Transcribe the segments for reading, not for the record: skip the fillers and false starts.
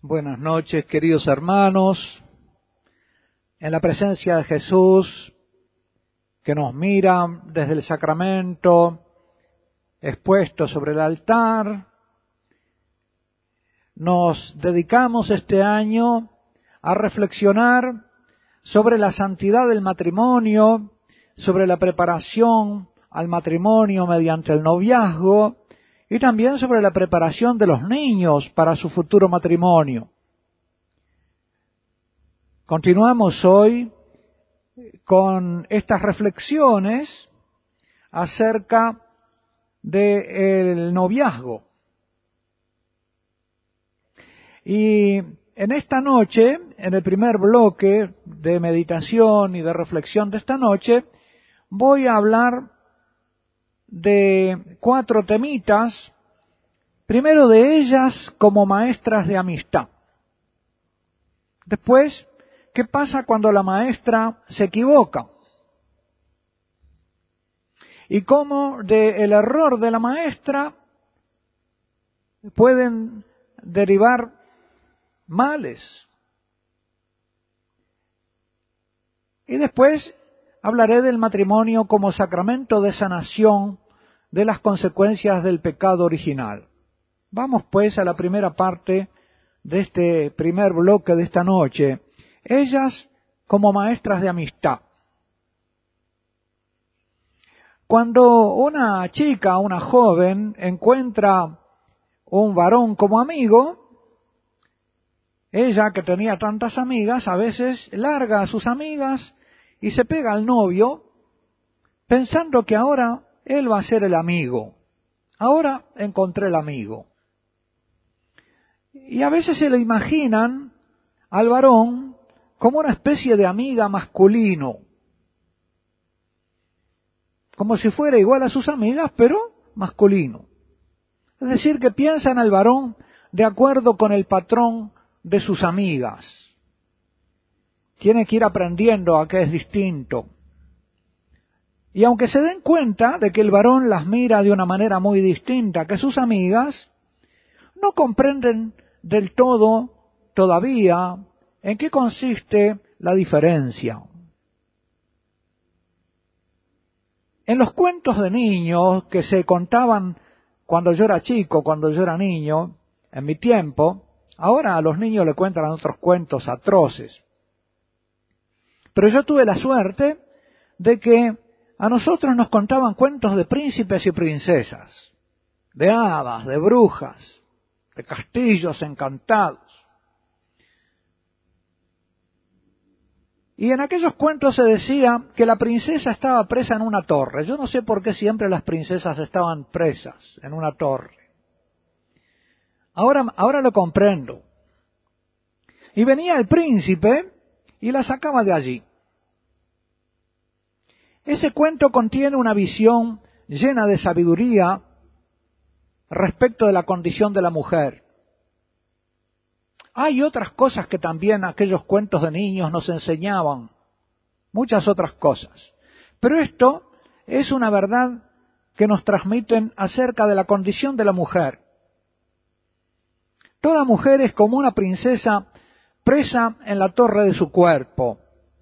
Buenas noches, queridos hermanos, en la presencia de Jesús, que nos mira desde el sacramento expuesto sobre el altar. Nos dedicamos este año a reflexionar sobre la santidad del matrimonio, sobre la preparación al matrimonio mediante el noviazgo, y también sobre la preparación de los niños para su futuro matrimonio. Continuamos hoy con estas reflexiones acerca del noviazgo. Y en esta noche, en el primer bloque de meditación y de reflexión de esta noche, voy a hablar de 4 temitas, primero de ellas como maestras de amistad. Después, ¿qué pasa cuando la maestra se equivoca? Y cómo del error de la maestra pueden derivar males. Y después hablaré del matrimonio como sacramento de sanación de las consecuencias del pecado original. Vamos pues a la primera parte de este primer bloque de esta noche. Ellas como maestras de amistad. Cuando una chica, una joven, encuentra un varón como amigo, ella que tenía tantas amigas, a veces larga a sus amigas y se pega al novio, pensando que ahora él va a ser el amigo. Ahora encontré el amigo. Y a veces se le imaginan al varón como una especie de amiga masculino, como si fuera igual a sus amigas, pero masculino. Es decir, que piensan al varón de acuerdo con el patrón de sus amigas. Tiene que ir aprendiendo a que es distinto. Y aunque se den cuenta de que el varón las mira de una manera muy distinta que sus amigas, no comprenden del todo todavía en qué consiste la diferencia. En los cuentos de niños que se contaban cuando yo era chico, cuando yo era niño, en mi tiempo, ahora a los niños le cuentan otros cuentos atroces. Pero yo tuve la suerte de que a nosotros nos contaban cuentos de príncipes y princesas, de hadas, de brujas, de castillos encantados. Y en aquellos cuentos se decía que la princesa estaba presa en una torre. Yo no sé por qué siempre las princesas estaban presas en una torre. Ahora lo comprendo. Y venía el príncipe y la sacaba de allí. Ese cuento contiene una visión llena de sabiduría respecto de la condición de la mujer. Hay otras cosas que también aquellos cuentos de niños nos enseñaban, muchas otras cosas. Pero esto es una verdad que nos transmiten acerca de la condición de la mujer. Toda mujer es como una princesa presa en la torre de su cuerpo.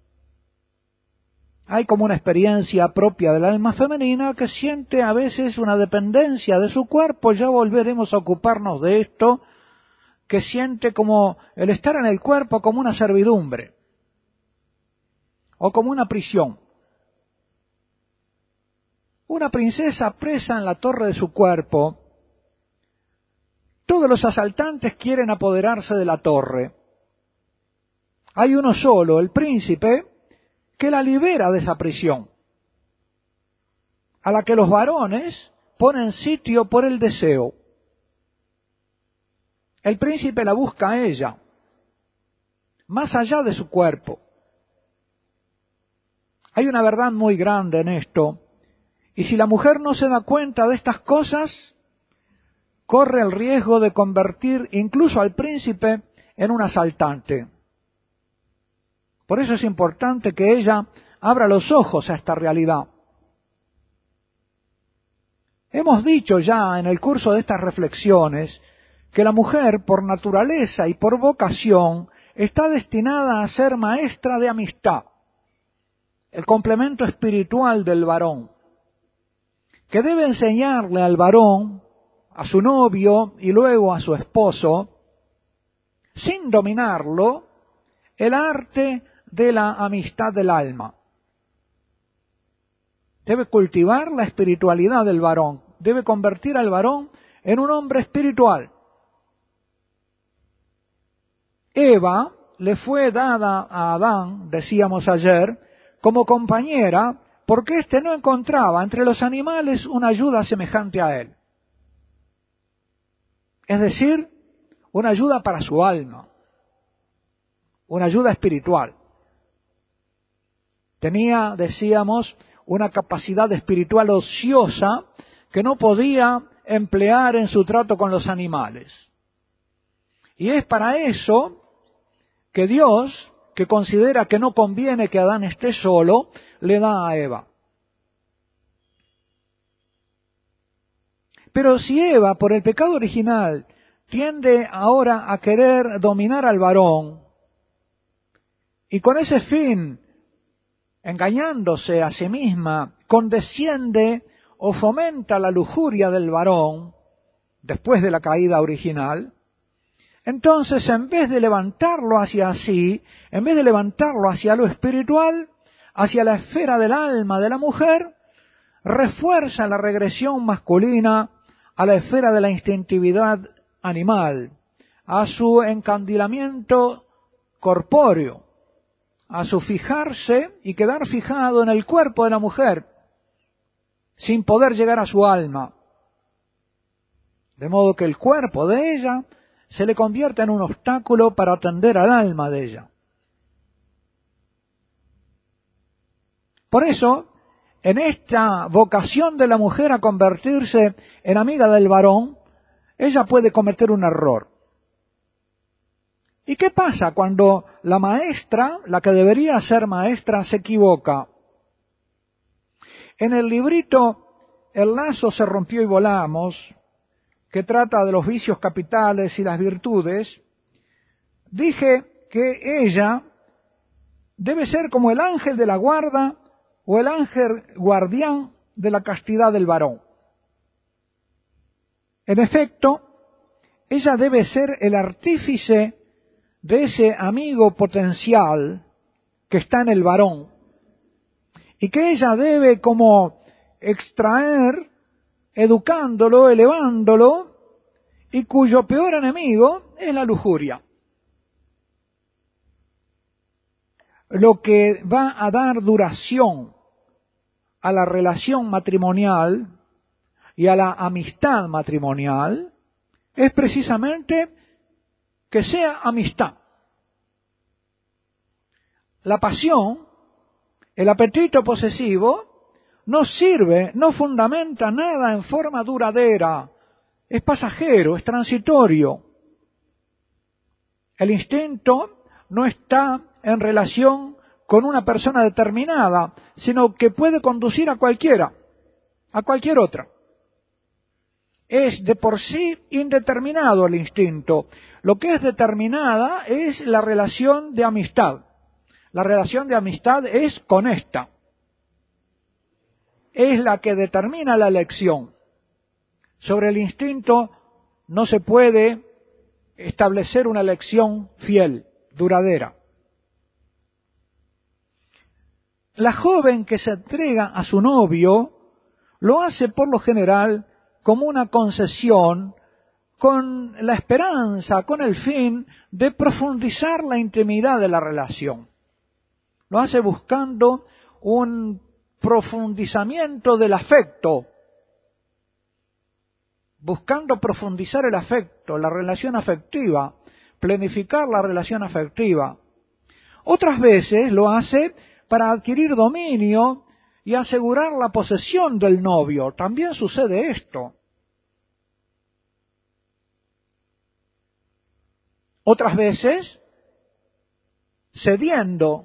Hay como una experiencia propia del alma femenina que siente a veces una dependencia de su cuerpo, ya volveremos a ocuparnos de esto, que siente como el estar en el cuerpo como una servidumbre o como una prisión. Una princesa presa en la torre de su cuerpo, todos los asaltantes quieren apoderarse de la torre. Hay uno solo, el príncipe, que la libera de esa prisión, a la que los varones ponen sitio por el deseo. El príncipe la busca a ella, más allá de su cuerpo. Hay una verdad muy grande en esto, y si la mujer no se da cuenta de estas cosas, corre el riesgo de convertir incluso al príncipe en un asaltante. Por eso es importante que ella abra los ojos a esta realidad. Hemos dicho ya en el curso de estas reflexiones que la mujer, por naturaleza y por vocación, está destinada a ser maestra de amistad, el complemento espiritual del varón, que debe enseñarle al varón, a su novio y luego a su esposo, sin dominarlo, el arte de la amistad del alma. Debe cultivar la espiritualidad del varón, debe convertir al varón en un hombre espiritual. Eva le fue dada a Adán, decíamos ayer, como compañera, porque éste no encontraba entre los animales una ayuda semejante a él. Es decir, una ayuda para su alma, una ayuda espiritual. Tenía, decíamos, una capacidad espiritual ociosa que no podía emplear en su trato con los animales. Y es para eso que Dios, que considera que no conviene que Adán esté solo, le da a Eva. Pero si Eva, por el pecado original, tiende ahora a querer dominar al varón, y con ese fin, engañándose a sí misma, condesciende o fomenta la lujuria del varón, después de la caída original, entonces en vez de levantarlo hacia sí, en vez de levantarlo hacia lo espiritual, hacia la esfera del alma de la mujer, refuerza la regresión masculina a la esfera de la instintividad animal, a su encandilamiento corpóreo, a su fijarse y quedar fijado en el cuerpo de la mujer, sin poder llegar a su alma. De modo que el cuerpo de ella se le convierte en un obstáculo para atender al alma de ella. Por eso, en esta vocación de la mujer a convertirse en amiga del varón, ella puede cometer un error. ¿Y qué pasa cuando la maestra, la que debería ser maestra, se equivoca? En el librito El lazo se rompió y volamos, que trata de los vicios capitales y las virtudes, dije que ella debe ser como el ángel de la guarda o el ángel guardián de la castidad del varón. En efecto, ella debe ser el artífice de ese amigo potencial que está en el varón, y que ella debe como extraer, educándolo, elevándolo, y cuyo peor enemigo es la lujuria. Lo que va a dar duración a la relación matrimonial y a la amistad matrimonial es precisamente que sea amistad. La pasión, el apetito posesivo, no sirve, no fundamenta nada en forma duradera, es pasajero, es transitorio. El instinto no está en relación con una persona determinada, sino que puede conducir a cualquiera, a cualquier otra. Es de por sí indeterminado el instinto. Lo que es determinada es la relación de amistad. La relación de amistad es con esta. Es la que determina la elección. Sobre el instinto no se puede establecer una elección fiel, duradera. La joven que se entrega a su novio lo hace por lo general como una concesión, con la esperanza, con el fin de profundizar la intimidad de la relación. Lo hace buscando un profundizamiento del afecto, buscando profundizar el afecto, la relación afectiva, planificar la relación afectiva. Otras veces lo hace para adquirir dominio y asegurar la posesión del novio. También sucede esto. Otras veces, cediendo,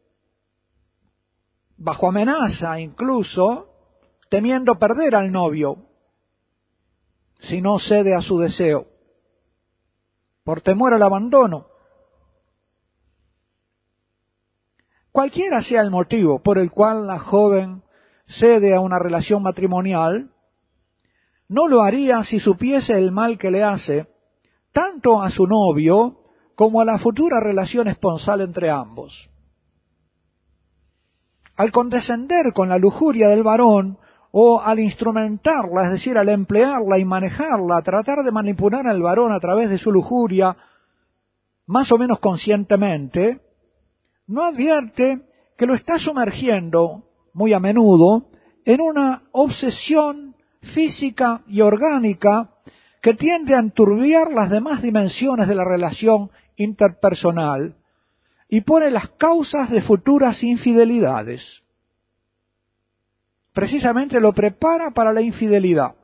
bajo amenaza incluso, temiendo perder al novio, si no cede a su deseo. por temor al abandono. Cualquiera sea el motivo por el cual la joven cede a una relación matrimonial, no lo haría si supiese el mal que le hace tanto a su novio como a la futura relación esponsal entre ambos. Al condescender con la lujuria del varón o al instrumentarla, es decir, al emplearla y manejarla, tratar de manipular al varón a través de su lujuria, más o menos conscientemente, no advierte que lo está sumergiendo, muy a menudo, en una obsesión física y orgánica que tiende a enturbiar las demás dimensiones de la relación interpersonal y pone las causas de futuras infidelidades. Precisamente lo prepara para la infidelidad.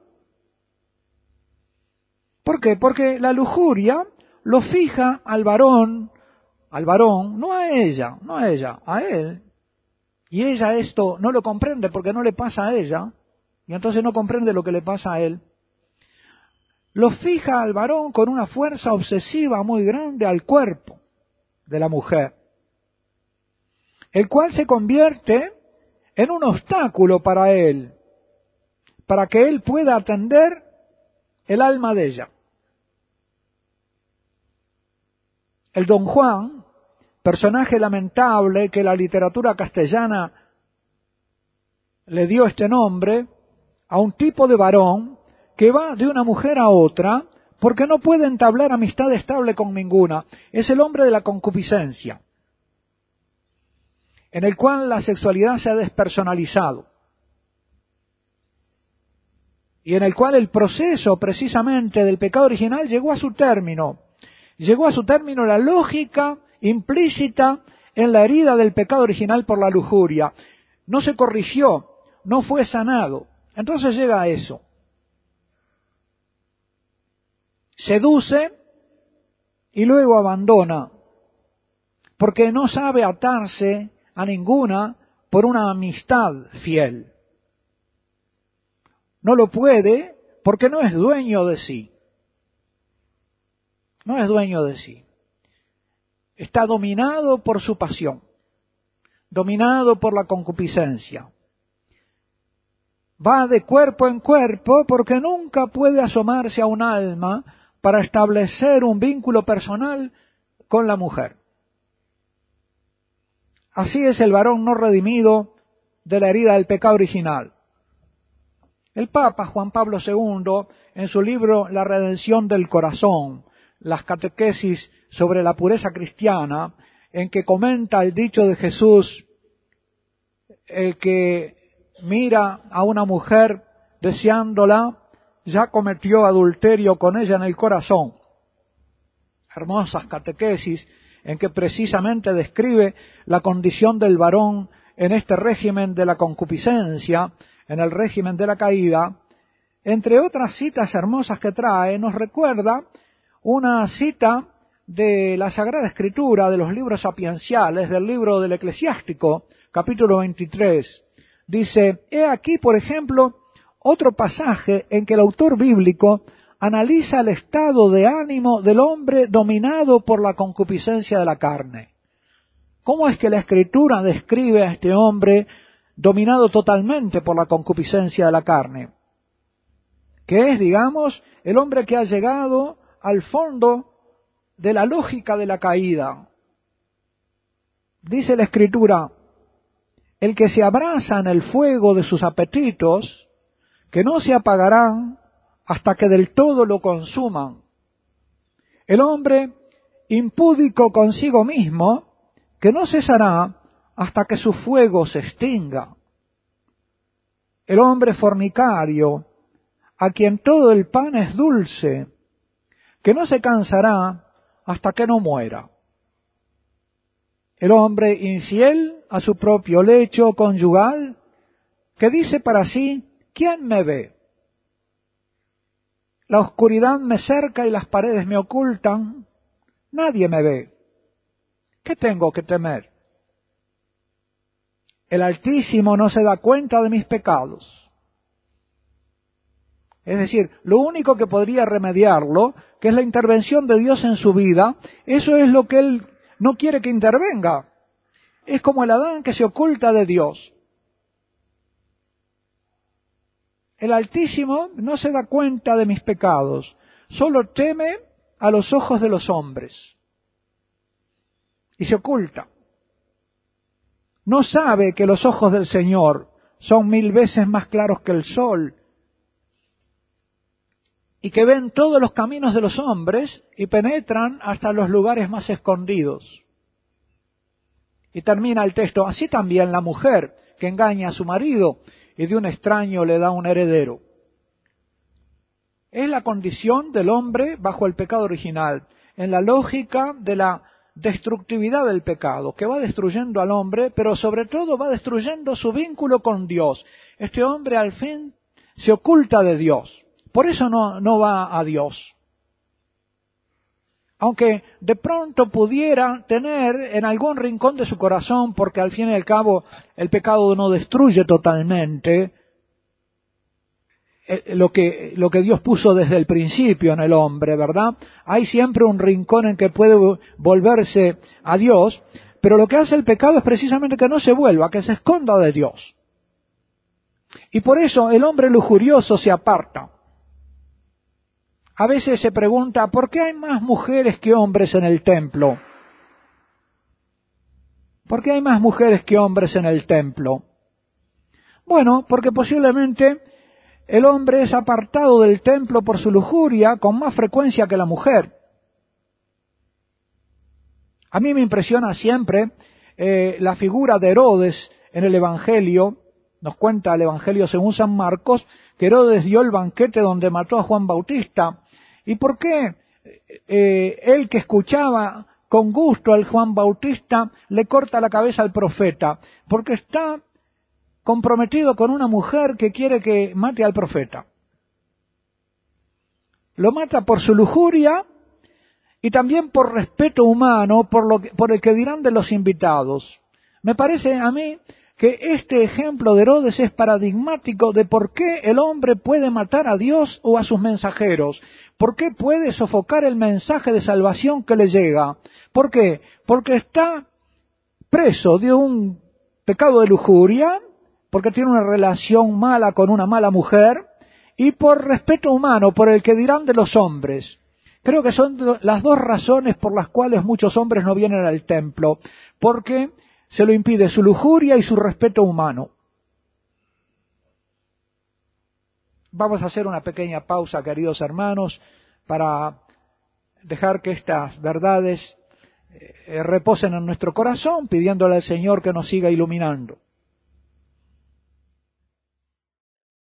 ¿Por qué? Porque la lujuria lo fija al varón, no a ella, a él. Y ella esto no lo comprende porque no le pasa a ella, y entonces no comprende lo que le pasa a él. Lo fija al varón con una fuerza obsesiva muy grande al cuerpo de la mujer, el cual se convierte en un obstáculo para él, para que él pueda atender el alma de ella. El Don Juan, personaje lamentable que la literatura castellana le dio este nombre a un tipo de varón que va de una mujer a otra porque no puede entablar amistad estable con ninguna. Es el hombre de la concupiscencia, en el cual la sexualidad se ha despersonalizado y en el cual el proceso precisamente del pecado original llegó a su término. Llegó a su término la lógica implícita en la herida del pecado original por la lujuria. No se corrigió, no fue sanado. Entonces llega a eso. Seduce y luego abandona, porque no sabe atarse a ninguna por una amistad fiel. No lo puede porque no es dueño de sí. No es dueño de sí. Está dominado por su pasión, dominado por la concupiscencia. Va de cuerpo en cuerpo porque nunca puede asomarse a un alma para establecer un vínculo personal con la mujer. Así es el varón no redimido de la herida del pecado original. El Papa Juan Pablo II, en su libro La redención del corazón, las catequesis sobre la pureza cristiana, en que comenta el dicho de Jesús, el que mira a una mujer deseándola, ya cometió adulterio con ella en el corazón. Hermosas catequesis en que precisamente describe la condición del varón en este régimen de la concupiscencia, en el régimen de la caída. Entre otras citas hermosas que trae, nos recuerda una cita de la Sagrada Escritura, de los libros sapienciales, del libro del Eclesiástico, capítulo 23. Dice, he aquí, por ejemplo, otro pasaje en que el autor bíblico analiza el estado de ánimo del hombre dominado por la concupiscencia de la carne. ¿Cómo es que la Escritura describe a este hombre dominado totalmente por la concupiscencia de la carne? Que es, digamos, el hombre que ha llegado al fondo de la lógica de la caída. Dice la Escritura, el que se abraza en el fuego de sus apetitos, que no se apagarán hasta que del todo lo consuman. El hombre impúdico consigo mismo, que no cesará hasta que su fuego se extinga. El hombre fornicario, a quien todo el pan es dulce, que no se cansará hasta que no muera. El hombre infiel a su propio lecho conyugal, que dice para sí, ¿quién me ve? La oscuridad me cerca y las paredes me ocultan, nadie me ve. ¿Qué tengo que temer? El Altísimo no se da cuenta de mis pecados. Es decir, lo único que podría remediarlo, que es la intervención de Dios en su vida, eso es lo que él no quiere que intervenga. Es como el Adán que se oculta de Dios. El Altísimo no se da cuenta de mis pecados, solo teme a los ojos de los hombres. Y se oculta. No sabe que los ojos del Señor son 1000 veces más claros que el sol, y que ven todos los caminos de los hombres y penetran hasta los lugares más escondidos. Y termina el texto, así también la mujer que engaña a su marido y de un extraño le da un heredero. Es la condición del hombre bajo el pecado original, en la lógica de la destructividad del pecado, que va destruyendo al hombre, pero sobre todo va destruyendo su vínculo con Dios. Este hombre al fin se oculta de Dios. Por eso no va a Dios. Aunque de pronto pudiera tener en algún rincón de su corazón, porque al fin y al cabo el pecado no destruye totalmente lo que Dios puso desde el principio en el hombre, ¿verdad? Hay siempre un rincón en que puede volverse a Dios, pero lo que hace el pecado es precisamente que no se vuelva, que se esconda de Dios. Y por eso el hombre lujurioso se aparta. A veces se pregunta, ¿por qué hay más mujeres que hombres en el templo? ¿Por qué hay más mujeres que hombres en el templo? Bueno, porque posiblemente el hombre es apartado del templo por su lujuria con más frecuencia que la mujer. A mí me impresiona siempre la figura de Herodes en el Evangelio. Nos cuenta el Evangelio según San Marcos que Herodes dio el banquete donde mató a Juan Bautista. ¿Y por qué él que escuchaba con gusto al Juan Bautista le corta la cabeza al profeta? Porque está comprometido con una mujer que quiere que mate al profeta. Lo mata por su lujuria y también por respeto humano, por el que dirán de los invitados. Me parece a mí que este ejemplo de Herodes es paradigmático de por qué el hombre puede matar a Dios o a sus mensajeros. ¿Por qué puede sofocar el mensaje de salvación que le llega? ¿Por qué? Porque está preso de un pecado de lujuria, porque tiene una relación mala con una mala mujer, y por respeto humano, por el que dirán de los hombres. Creo que son las dos razones por las cuales muchos hombres no vienen al templo, porque se lo impide su lujuria y su respeto humano. Vamos a hacer una pequeña pausa, queridos hermanos, para dejar que estas verdades reposen en nuestro corazón, pidiéndole al Señor que nos siga iluminando.